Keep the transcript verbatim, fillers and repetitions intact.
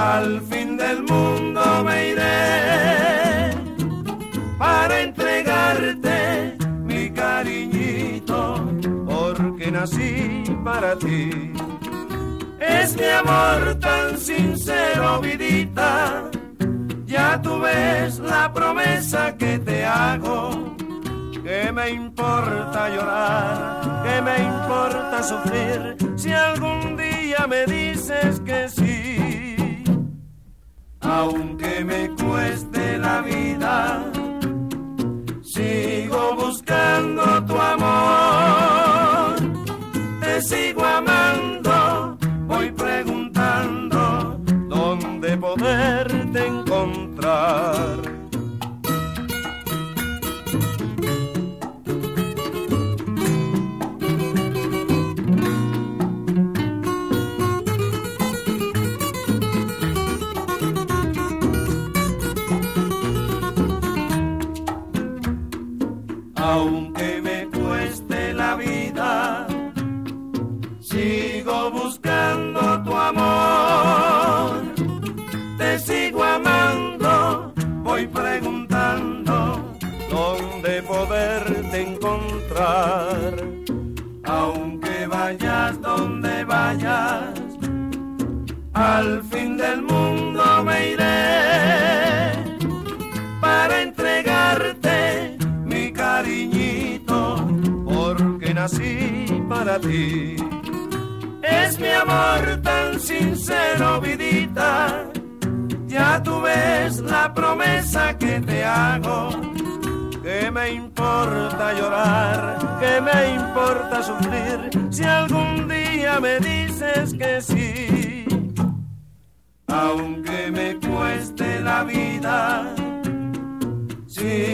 Al fin del mundo me iré para entregarte mi cariñito, porque nací para ti. Es mi amor tan sincero, vidita, ya tú ves la promesa que te hago. ¿Qué me importa llorar? ¿Qué me importa sufrir? Si algún día me dices que sí. Aunque me cueste la vida, sigo buscando tu amor. Te sigo amando, voy preguntando dónde poderte encontrar. Aunque me cueste la vida, sigo buscando tu amor. Te sigo amando, voy preguntando dónde poderte encontrar. Aunque vayas donde vayas, al fin del mundo me iré para entregarte mi cariñito, porque nací para ti. Es mi amor tan sincero, vidita, ya tú ves la promesa que te hago. ¿Qué me importa llorar? ¿Qué me importa sufrir? Si algún día me dices que sí. Aunque me cueste la vida, sí.